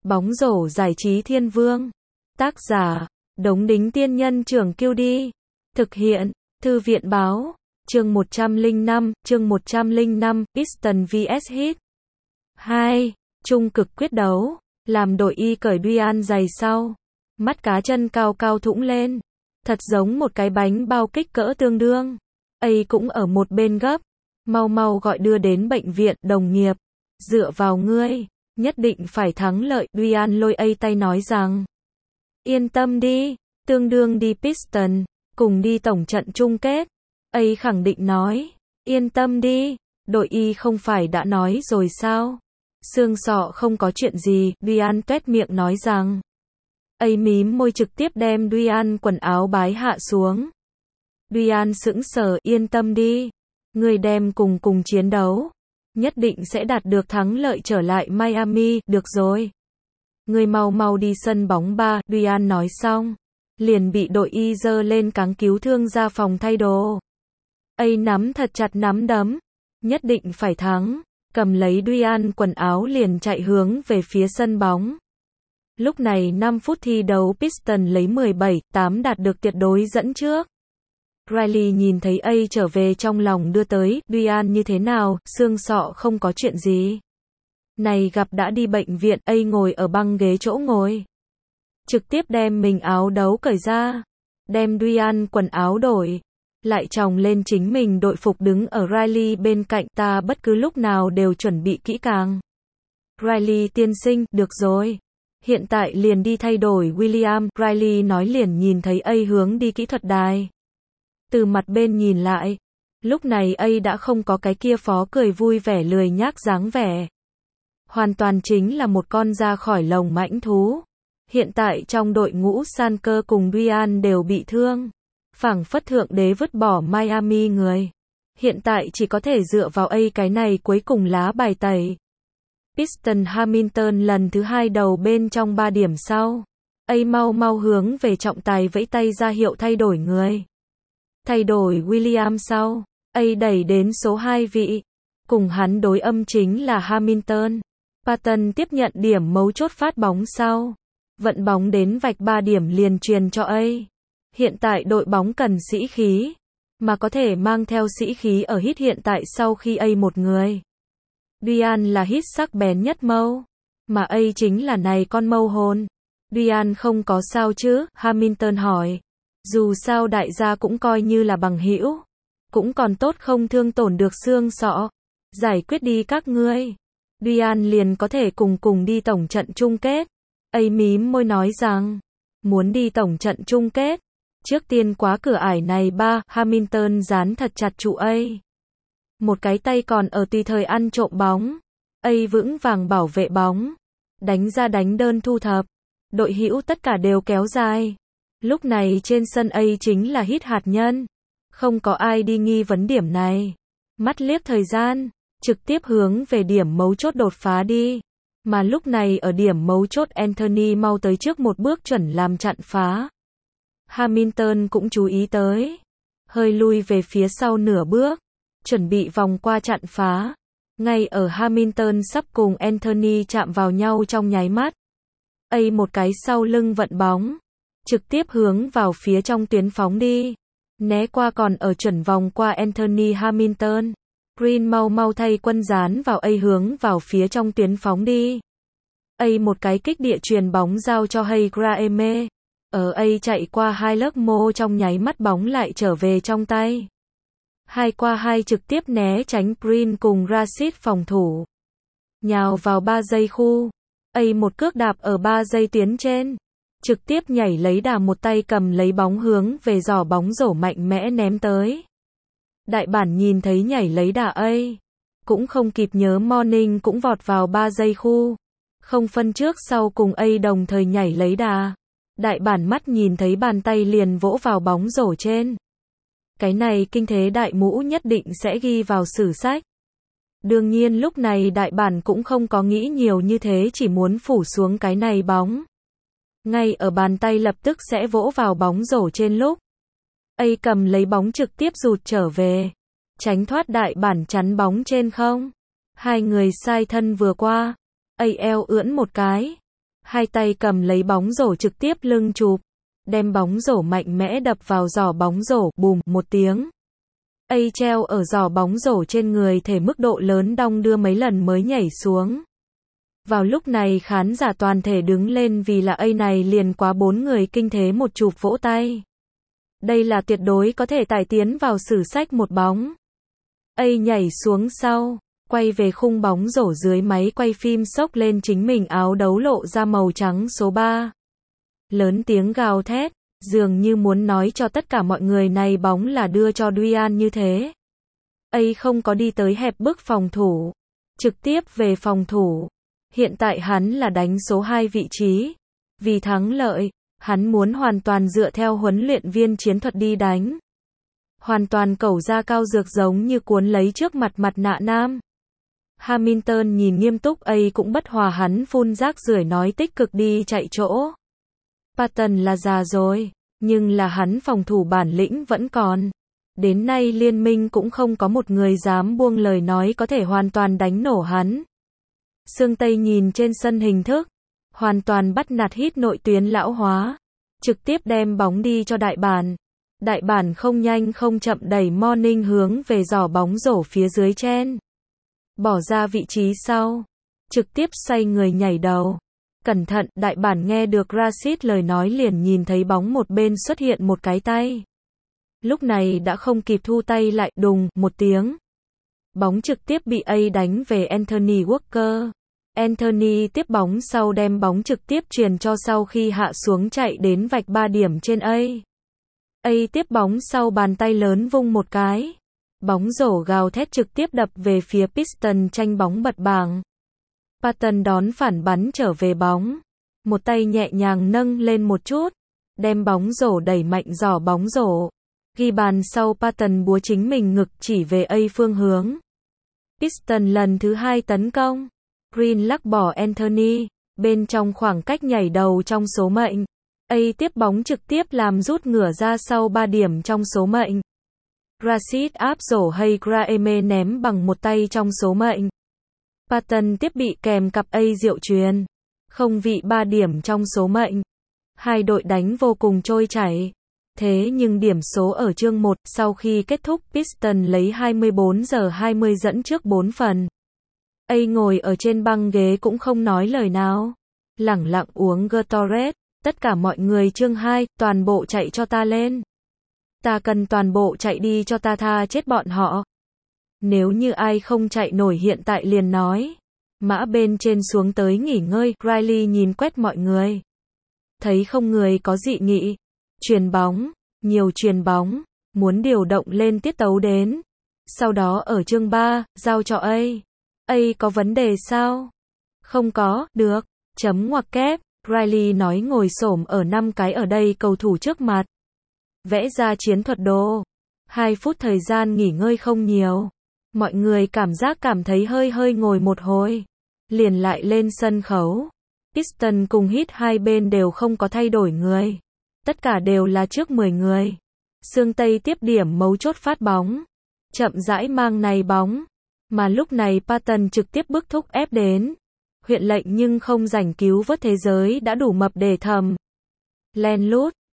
Bóng rổ giải trí thiên vương. Tác giả, Đống Đính Tiên Nhân Trưởng Kiêu Đi. Thực hiện, Thư viện Báo. Chương 105, Piston vs Heat. 2. Trung cực quyết đấu. Làm đội y cởi Duyan giày sau. Mắt cá chân cao cao thũng lên. Thật giống một cái bánh bao kích cỡ tương đương. ấy cũng ở một bên gấp. Mau mau gọi đưa đến bệnh viện, đồng nghiệp. Dựa vào ngươi, nhất định phải thắng lợi. Duyan lôi ấy tay nói rằng. Yên tâm đi, tương đương đi Piston, cùng đi tổng trận chung kết. ấy khẳng định nói. Yên tâm đi, đội y không phải đã nói rồi sao? Xương sọ không có chuyện gì, Duyan tuét miệng nói rằng. ấy mím môi trực tiếp đem Duyan quần áo bái hạ xuống. Duyan sững sờ, yên tâm đi. Người đem cùng chiến đấu. Nhất định sẽ đạt được thắng lợi trở lại Miami, được rồi. Người mau mau đi sân bóng ba, Duyan nói xong. Liền bị đội y giơ lên cáng cứu thương ra phòng thay đồ. ấy nắm thật chặt nắm đấm. Nhất định phải thắng. Cầm lấy Duyan quần áo liền chạy hướng về phía sân bóng. Lúc này 5 phút thi đấu Piston lấy 17-8 đạt được tuyệt đối dẫn trước. Riley nhìn thấy ấy trở về trong lòng đưa tới, Duyan như thế nào, xương sọ không có chuyện gì. Này gặp đã đi bệnh viện, ấy ngồi ở băng ghế chỗ ngồi. Trực tiếp đem mình áo đấu cởi ra. Đem Duyan quần áo đổi. Lại chồng lên chính mình đội phục đứng ở Riley bên cạnh, ta bất cứ lúc nào đều chuẩn bị kỹ càng. Riley tiên sinh, được rồi. Hiện tại liền đi thay đổi William, Riley nói liền nhìn thấy ấy hướng đi kỹ thuật đài. Từ mặt bên nhìn lại, lúc này ấy đã không có cái kia phó cười vui vẻ lười nhác dáng vẻ. Hoàn toàn chính là một con ra khỏi lồng mãnh thú. Hiện tại trong đội ngũ Sanker cùng Duyan đều bị thương. Phảng phất thượng đế vứt bỏ Miami người. Hiện tại chỉ có thể dựa vào ấy cái này cuối cùng lá bài tẩy. Piston Hamilton lần thứ 2 đầu bên trong 3 điểm sau. ấy mau mau hướng về trọng tài vẫy tay ra hiệu thay đổi người. Thay đổi William sau. ấy đẩy đến số 2 vị. Cùng hắn đối âm chính là Hamilton. Patton tiếp nhận điểm mấu chốt phát bóng sau. Vận bóng đến vạch 3 điểm liền truyền cho ấy. Hiện tại đội bóng cần sĩ khí. Mà có thể mang theo sĩ khí ở Heat hiện tại sau khi ấy một người. Duyan là Heat sắc bén nhất mâu. Mà ấy chính là này con mâu hồn. Duyan không có sao chứ? Hamilton hỏi. Dù sao đại gia cũng coi như là bằng hữu. Cũng còn tốt không thương tổn được xương sọ. Giải quyết đi các ngươi. Duyan liền có thể cùng đi tổng trận chung kết. ấy mím môi nói rằng. Muốn đi tổng trận chung kết. Trước tiên quá cửa ải này ba, Hamilton dán thật chặt trụ ấy. Một cái tay còn ở tùy thời ăn trộm bóng. ấy vững vàng bảo vệ bóng. Đánh ra đánh đơn thu thập. Đội hữu tất cả đều kéo dài. Lúc này trên sân ấy chính là Heat hạt nhân. Không có ai đi nghi vấn điểm này. Mắt liếc thời gian. Trực tiếp hướng về điểm mấu chốt đột phá đi. Mà lúc này ở điểm mấu chốt Anthony mau tới trước một bước chuẩn làm chặn phá. Hamilton cũng chú ý tới. Hơi lui về phía sau nửa bước. Chuẩn bị vòng qua chặn phá. Ngay ở Hamilton sắp cùng Anthony chạm vào nhau trong nháy mắt. ấy một cái sau lưng vận bóng. Trực tiếp hướng vào phía trong tuyến phóng đi. Né qua còn ở chuẩn vòng qua Anthony Hamilton. Green mau mau thay quân dán vào ấy hướng vào phía trong tuyến phóng đi. ấy một cái kích địa truyền bóng giao cho Hay Graeme. Ở ấy chạy qua hai lớp mô trong nháy mắt bóng lại trở về trong tay. 2 qua 2 trực tiếp né tránh Green cùng Rashid phòng thủ. Nhào vào 3 giây khu. ấy một cước đạp ở 3 giây tuyến trên. Trực tiếp nhảy lấy đà một tay cầm lấy bóng hướng về giỏ bóng rổ mạnh mẽ ném tới. Đại bản nhìn thấy nhảy lấy đà ấy. Cũng không kịp nhớ Morning cũng vọt vào 3 giây khu. Không phân trước sau cùng ấy đồng thời nhảy lấy đà. Đại bản mắt nhìn thấy bàn tay liền vỗ vào bóng rổ trên. Cái này kinh thế đại mũ nhất định sẽ ghi vào sử sách. Đương nhiên lúc này đại bản cũng không có nghĩ nhiều như thế, chỉ muốn phủ xuống cái này bóng. Ngay ở bàn tay lập tức sẽ vỗ vào bóng rổ trên lúc. ấy cầm lấy bóng trực tiếp rụt trở về. Tránh thoát đại bản chắn bóng trên không. Hai người sai thân vừa qua. ấy eo ưỡn một cái. Hai tay cầm lấy bóng rổ trực tiếp lưng chụp, đem bóng rổ mạnh mẽ đập vào giỏ bóng rổ, bùm, một tiếng. Treo ở giỏ bóng rổ trên người thể mức độ lớn đong đưa mấy lần mới nhảy xuống. Vào lúc này khán giả toàn thể đứng lên vì là này liền quá 4 người kinh thế một chụp vỗ tay. Đây là tuyệt đối có thể tải tiến vào sử sách một bóng. Nhảy xuống sau, quay về khung bóng rổ dưới máy quay phim xốc lên chính mình áo đấu lộ ra màu trắng số 3. Lớn tiếng gào thét, dường như muốn nói cho tất cả mọi người này bóng là đưa cho Duyan như thế. Không có đi tới hẹp bức phòng thủ, trực tiếp về phòng thủ. Hiện tại hắn là đánh số 2 vị trí. Vì thắng lợi, hắn muốn hoàn toàn dựa theo huấn luyện viên chiến thuật đi đánh. Hoàn toàn cẩu ra cao dược giống như cuốn lấy trước mặt mặt nạ nam. Hamilton nhìn nghiêm túc cũng bất hòa hắn phun rác rưởi nói tích cực đi chạy chỗ. Patton là già rồi, nhưng là hắn phòng thủ bản lĩnh vẫn còn. Đến nay liên minh cũng không có một người dám buông lời nói có thể hoàn toàn đánh nổ hắn. Sương Tây nhìn trên sân hình thức, hoàn toàn bắt nạt hít nội tuyến lão hóa, trực tiếp đem bóng đi cho đại bản. Đại bản không nhanh không chậm đẩy Morning hướng về giỏ bóng rổ phía dưới chen. Bỏ ra vị trí sau, trực tiếp xoay người nhảy đầu. Cẩn thận, đại bản nghe được Rashid lời nói liền nhìn thấy bóng một bên xuất hiện một cái tay. Lúc này đã không kịp thu tay lại, đùng, một tiếng. Bóng trực tiếp bị đánh về Anthony Walker. Anthony tiếp bóng sau đem bóng trực tiếp truyền cho sau khi hạ xuống chạy đến vạch 3 điểm trên tiếp bóng sau bàn tay lớn vung một cái. Bóng rổ gào thét trực tiếp đập về phía Piston tranh bóng bật bảng. Patton đón phản bắn trở về bóng. Một tay nhẹ nhàng nâng lên một chút. Đem bóng rổ đẩy mạnh giỏ bóng rổ. Ghi bàn sau Patton búa chính mình ngực chỉ về phương hướng. Piston lần thứ 2 tấn công. Green lắc bỏ Anthony. Bên trong khoảng cách nhảy đầu trong số mệnh. Tiếp bóng trực tiếp làm rút ngửa ra sau 3 điểm trong số mệnh. Rashid áp rổ hay Graeme ném bằng một tay trong số mệnh. Patton tiếp bị kèm cặp diệu truyền. Không vị 3 điểm trong số mệnh. Hai đội đánh vô cùng trôi chảy. Thế nhưng điểm số ở chương 1 sau khi kết thúc Piston lấy 24-20 dẫn trước 4 phần. Ngồi ở trên băng ghế cũng không nói lời nào. Lẳng lặng uống Gatorade. Tất cả mọi người chương 2, toàn bộ chạy cho ta lên. Ta cần toàn bộ chạy đi cho ta tha chết bọn họ. Nếu như ai không chạy nổi hiện tại liền nói. Mã bên trên xuống tới nghỉ ngơi, Riley nhìn quét mọi người. Thấy không người có dị nghị. Chuyền bóng, nhiều chuyền bóng, muốn điều động lên tiết tấu đến. Sau đó ở chương 3, giao cho có vấn đề sao? Không có, được, chấm ngoặc kép. Riley nói ngồi xổm ở 5 cái ở đây cầu thủ trước mặt. Vẽ ra chiến thuật đồ. 2 phút thời gian nghỉ ngơi không nhiều. Mọi người cảm thấy hơi ngồi một hồi. Liền lại lên sân khấu. Piston cùng Heat hai bên đều không có thay đổi người. Tất cả đều là trước 10 người. Sương Tây tiếp điểm mấu chốt phát bóng. Chậm rãi mang này bóng. Mà lúc này Patton trực tiếp bức thúc ép đến. Huyện lệnh nhưng không giành cứu vớt thế giới đã đủ mập để thầm. Len lút.